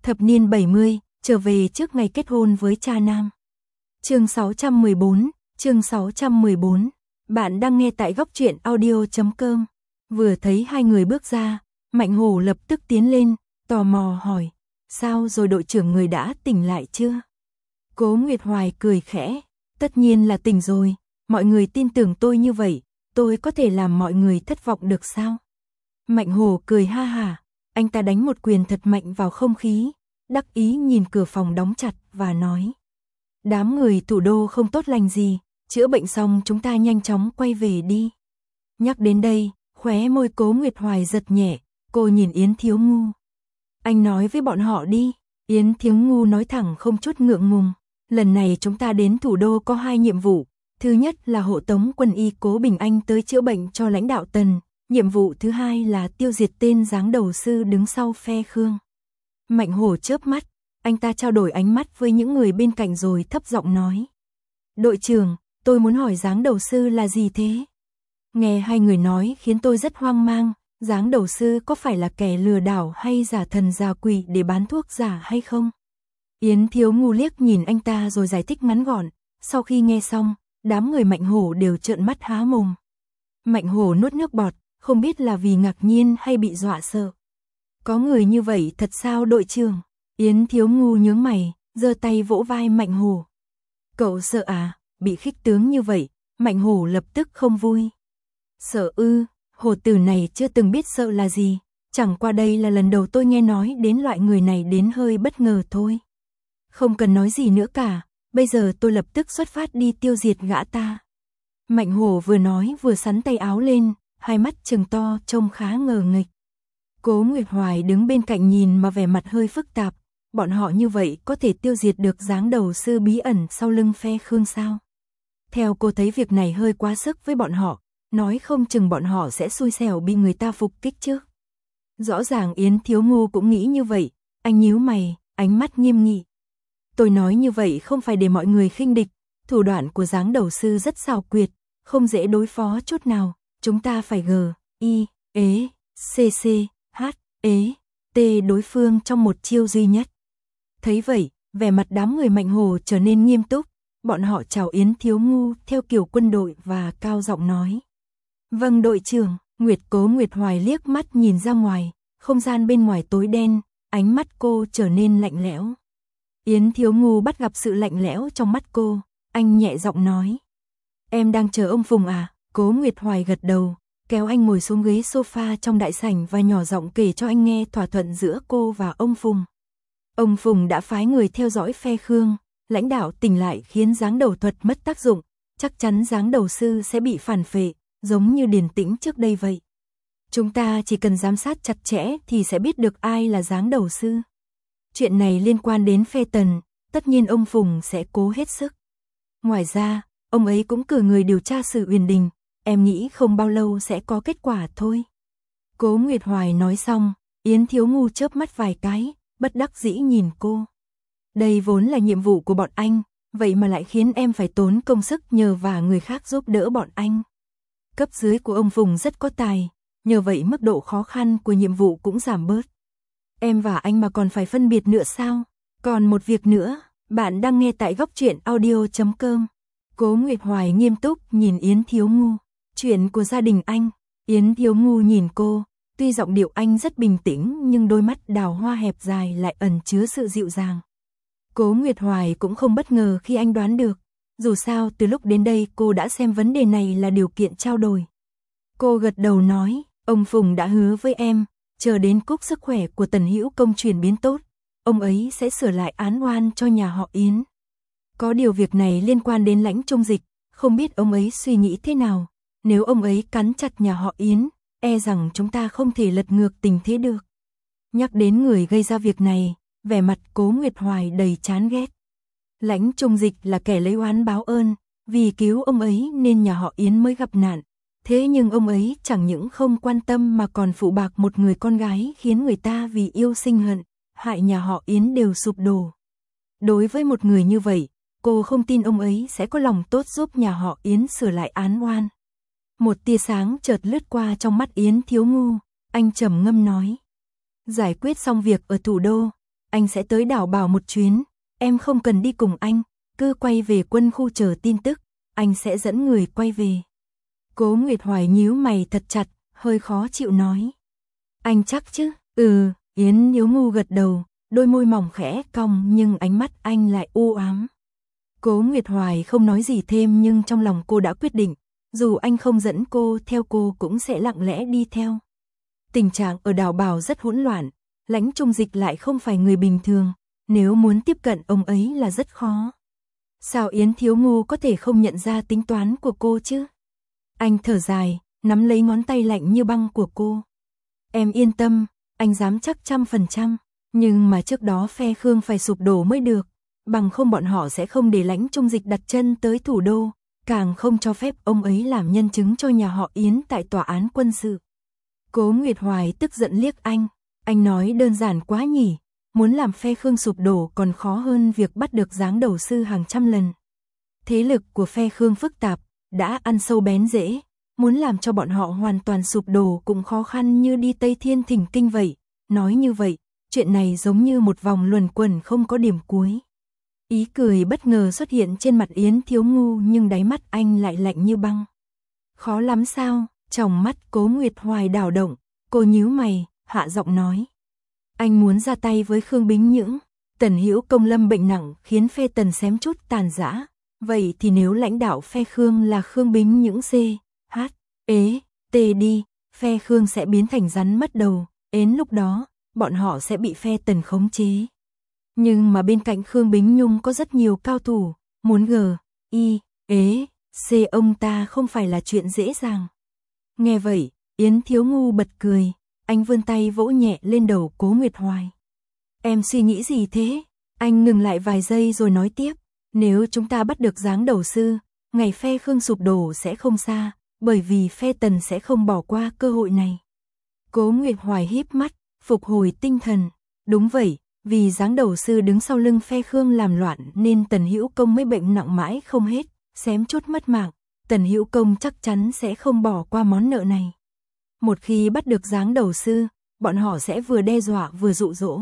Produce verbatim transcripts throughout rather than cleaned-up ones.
Thập niên bảy mươi, trở về trước ngày kết hôn với cha nam. Chương sáu trăm mười bốn, chương sáu trăm mười bốn. Bạn đang nghe tại góc truyện audio chấm com. Vừa thấy hai người bước ra, Mạnh Hổ lập tức tiến lên, tò mò hỏi, sao rồi đội trưởng, người đã tỉnh lại chưa? Cố Nguyệt Hoài cười khẽ, tất nhiên là tỉnh rồi, mọi người tin tưởng tôi như vậy, tôi có thể làm mọi người thất vọng được sao? Mạnh Hổ cười ha hả, anh ta đánh một quyền thật mạnh vào không khí, đắc ý nhìn cửa phòng đóng chặt và nói, đám người thủ đô không tốt lành gì, chữa bệnh xong chúng ta nhanh chóng quay về đi. Nhắc đến đây, khóe môi Cố Nguyệt Hoài giật nhẹ, cô nhìn Yến Thiếu Ngu. Anh nói với bọn họ đi. Yến Thiếu Ngu nói thẳng không chút ngượng ngùng, lần này chúng ta đến thủ đô có hai nhiệm vụ, thứ nhất là hộ tống quân y Cố Bình Anh tới chữa bệnh cho lãnh đạo Tần, nhiệm vụ thứ hai là tiêu diệt tên giáng đầu sư đứng sau phe Khương. Mạnh Hổ chớp mắt, anh ta trao đổi ánh mắt với những người bên cạnh rồi thấp giọng nói, đội trưởng, tôi muốn hỏi giáng đầu sư là gì thế? Nghe hai người nói khiến tôi rất hoang mang, giáng đầu sư có phải là kẻ lừa đảo hay giả thần giả quỷ để bán thuốc giả hay không? Yến Thiếu Ngu liếc nhìn anh ta rồi giải thích ngắn gọn, sau khi nghe xong, đám người Mạnh Hổ đều trợn mắt há mồm. Mạnh Hổ nuốt nước bọt, không biết là vì ngạc nhiên hay bị dọa sợ. Có người như vậy thật sao đội trưởng? Yến Thiếu Ngu nhướng mày, giơ tay vỗ vai Mạnh Hổ. Cậu sợ à? Bị khích tướng như vậy, Mạnh Hổ lập tức không vui. Sợ ư? Hổ tử này chưa từng biết sợ là gì, chẳng qua đây là lần đầu tôi nghe nói đến loại người này đến hơi bất ngờ thôi. Không cần nói gì nữa cả, bây giờ tôi lập tức xuất phát đi tiêu diệt gã ta. Mạnh Hổ vừa nói vừa xắn tay áo lên, hai mắt trừng to trông khá ngờ nghịch. Cố Nguyệt Hoài đứng bên cạnh nhìn mà vẻ mặt hơi phức tạp, bọn họ như vậy có thể tiêu diệt được giáng đầu sư bí ẩn sau lưng phe Khương sao? Theo cô thấy việc này hơi quá sức với bọn họ, nói không chừng bọn họ sẽ xui xẻo bị người ta phục kích chứ. Rõ ràng Yến Thiếu Ngu cũng nghĩ như vậy, anh nhíu mày, ánh mắt nghiêm nghị. Tôi nói như vậy không phải để mọi người khinh địch, thủ đoạn của giáng đầu sư rất xảo quyệt, không dễ đối phó chút nào, chúng ta phải g, i, ế, cc, h, ế, t đối phương trong một chiêu duy nhất. Thấy vậy, vẻ mặt đám người Mạnh Hổ trở nên nghiêm túc, bọn họ chào Yến Thiếu Ngu theo kiểu quân đội và cao giọng nói. Vâng đội trưởng. Nguyệt Cố Nguyệt Hoài liếc mắt nhìn ra ngoài, không gian bên ngoài tối đen, ánh mắt cô trở nên lạnh lẽo. Yến Thiếu Ngu bắt gặp sự lạnh lẽo trong mắt cô, anh nhẹ giọng nói. Em đang chờ ông Phùng à? Cố Nguyệt Hoài gật đầu, kéo anh ngồi xuống ghế sofa trong đại sảnh và nhỏ giọng kể cho anh nghe thỏa thuận giữa cô và ông Phùng. Ông Phùng đã phái người theo dõi phe Khương, lãnh đạo tỉnh lại khiến giáng đầu thuật mất tác dụng, chắc chắn giáng đầu sư sẽ bị phản phệ, giống như Điền Tĩnh trước đây vậy. Chúng ta chỉ cần giám sát chặt chẽ thì sẽ biết được ai là giáng đầu sư. Chuyện này liên quan đến phe Tần, tất nhiên ông Phùng sẽ cố hết sức. Ngoài ra, ông ấy cũng cử người điều tra sự Uyển Đình, em nghĩ không bao lâu sẽ có kết quả thôi. Cố Nguyệt Hoài nói xong, Yến Thiếu Ngu chớp mắt vài cái, bất đắc dĩ nhìn cô. Đây vốn là nhiệm vụ của bọn anh, vậy mà lại khiến em phải tốn công sức nhờ vả người khác giúp đỡ bọn anh. Cấp dưới của ông Phùng rất có tài, nhờ vậy mức độ khó khăn của nhiệm vụ cũng giảm bớt. Em và anh mà còn phải phân biệt nữa sao? Còn một việc nữa, bạn đang nghe tại góc truyện audio chấm com. Cố Nguyệt Hoài nghiêm túc nhìn Yến Thiếu Ngu. Chuyện của gia đình anh. Yến Thiếu Ngu nhìn cô, tuy giọng điệu anh rất bình tĩnh nhưng đôi mắt đào hoa hẹp dài lại ẩn chứa sự dịu dàng. Cố Nguyệt Hoài cũng không bất ngờ khi anh đoán được. Dù sao từ lúc đến đây cô đã xem vấn đề này là điều kiện trao đổi. Cô gật đầu nói, ông Phùng đã hứa với em, chờ đến cúc sức khỏe của Tần Hữu Công chuyển biến tốt, ông ấy sẽ sửa lại án oan cho nhà họ Yến. Có điều việc này liên quan đến Lãnh Trung Dịch, không biết ông ấy suy nghĩ thế nào, nếu ông ấy cắn chặt nhà họ Yến, e rằng chúng ta không thể lật ngược tình thế được. Nhắc đến người gây ra việc này, vẻ mặt Cố Nguyệt Hoài đầy chán ghét. Lãnh Trung Dịch là kẻ lấy oán báo ơn, vì cứu ông ấy nên nhà họ Yến mới gặp nạn. Thế nhưng ông ấy chẳng những không quan tâm mà còn phụ bạc một người con gái khiến người ta vì yêu sinh hận, hại nhà họ Yến đều sụp đổ. Đối với một người như vậy, cô không tin ông ấy sẽ có lòng tốt giúp nhà họ Yến sửa lại án oan. Một tia sáng chợt lướt qua trong mắt Yến Thiếu Ngu, anh trầm ngâm nói. Giải quyết xong việc ở thủ đô, anh sẽ tới đảo Bảo một chuyến, em không cần đi cùng anh, cứ quay về quân khu chờ tin tức, anh sẽ dẫn người quay về. Cố Nguyệt Hoài nhíu mày thật chặt, hơi khó chịu nói. Anh chắc chứ? Ừ, Yến Thiếu Ngu gật đầu, đôi môi mỏng khẽ cong nhưng ánh mắt anh lại u ám. Cố Nguyệt Hoài không nói gì thêm nhưng trong lòng cô đã quyết định, dù anh không dẫn cô theo cô cũng sẽ lặng lẽ đi theo. Tình trạng ở đảo Bảo rất hỗn loạn, Lãnh Trung Dịch lại không phải người bình thường, nếu muốn tiếp cận ông ấy là rất khó. Sao Yến Thiếu Ngu có thể không nhận ra tính toán của cô chứ? Anh thở dài, nắm lấy ngón tay lạnh như băng của cô. Em yên tâm, anh dám chắc trăm phần trăm, nhưng mà trước đó phe Khương phải sụp đổ mới được, bằng không bọn họ sẽ không để Lãnh Trung Dịch đặt chân tới thủ đô, càng không cho phép ông ấy làm nhân chứng cho nhà họ Yến tại tòa án quân sự. Cố Nguyệt Hoài tức giận liếc anh, anh nói đơn giản quá nhỉ, muốn làm phe Khương sụp đổ còn khó hơn việc bắt được giáng đầu sư hàng trăm lần. Thế lực của phe Khương phức tạp, đã ăn sâu bén rễ, muốn làm cho bọn họ hoàn toàn sụp đổ cũng khó khăn như đi Tây Thiên Thỉnh Kinh vậy. Nói như vậy, chuyện này giống như một vòng luẩn quẩn không có điểm cuối. Ý cười bất ngờ xuất hiện trên mặt Yến Thiếu Ngu nhưng đáy mắt anh lại lạnh như băng. Khó lắm sao? Trong mắt Cố Nguyệt Hoài đảo động, cô nhíu mày, hạ giọng nói. Anh muốn ra tay với Khương Bính Nhưỡng, Tần Hữu Công lâm bệnh nặng khiến phe Tần xém chút tàn rã. Vậy thì nếu lãnh đạo phe Khương là Khương Bính Nhưỡng C, H, ế, T đi, phe Khương sẽ biến thành rắn mất đầu, đến lúc đó, bọn họ sẽ bị phe Tần khống chế. Nhưng mà bên cạnh Khương Bính Nhung có rất nhiều cao thủ, muốn G, I, ế, C ông ta không phải là chuyện dễ dàng. Nghe vậy, Yến Thiếu Ngu bật cười, anh vươn tay vỗ nhẹ lên đầu Cố Nguyệt Hoài. Em suy nghĩ gì thế? Anh ngừng lại vài giây rồi nói tiếp, nếu chúng ta bắt được giáng đầu sư, ngày phe Khương sụp đổ sẽ không xa, bởi vì phe Tần sẽ không bỏ qua cơ hội này. Cố Nguyệt Hoài híp mắt, phục hồi tinh thần, đúng vậy, vì giáng đầu sư đứng sau lưng phe Khương làm loạn nên Tần Hữu Công mới bệnh nặng mãi không hết, xém chút mất mạng, Tần Hữu Công chắc chắn sẽ không bỏ qua món nợ này. Một khi bắt được giáng đầu sư, bọn họ sẽ vừa đe dọa vừa dụ dỗ.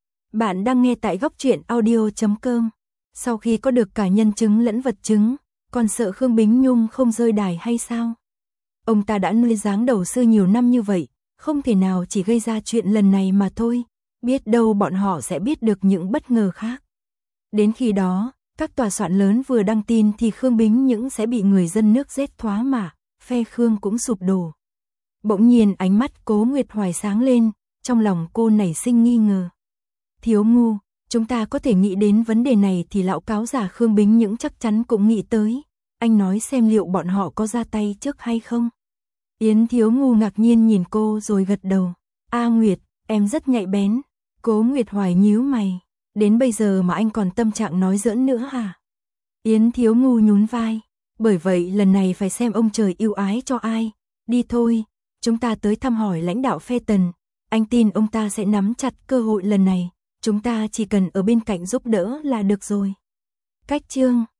Bạn đang nghe tại góc truyện audio chấm com. Sau khi có được cả nhân chứng lẫn vật chứng, còn sợ Khương Bính Nhung không rơi đài hay sao? Ông ta đã nuôi giáng đầu sư nhiều năm như vậy, không thể nào chỉ gây ra chuyện lần này mà thôi, biết đâu bọn họ sẽ biết được những bất ngờ khác. Đến khi đó, các tòa soạn lớn vừa đăng tin thì Khương Bính Nhưỡng sẽ bị người dân nước giết thoá mạ, phe Khương cũng sụp đổ. Bỗng nhiên ánh mắt Cố Nguyệt Hoài sáng lên, trong lòng cô nảy sinh nghi ngờ. Thiếu Ngu, chúng ta có thể nghĩ đến vấn đề này thì lão cáo giả Khương Bính Nhưỡng chắc chắn cũng nghĩ tới. Anh nói xem liệu bọn họ có ra tay trước hay không? Yến Thiếu Ngu ngạc nhiên nhìn cô rồi gật đầu. A Nguyệt, em rất nhạy bén. Cố Nguyệt Hoài nhíu mày. Đến bây giờ mà anh còn tâm trạng nói giỡn nữa hả? Yến Thiếu Ngu nhún vai. Bởi vậy lần này phải xem ông trời yêu ái cho ai. Đi thôi, chúng ta tới thăm hỏi lãnh đạo phe Tần. Anh tin ông ta sẽ nắm chặt cơ hội lần này. Chúng ta chỉ cần ở bên cạnh giúp đỡ là được rồi. Cách chương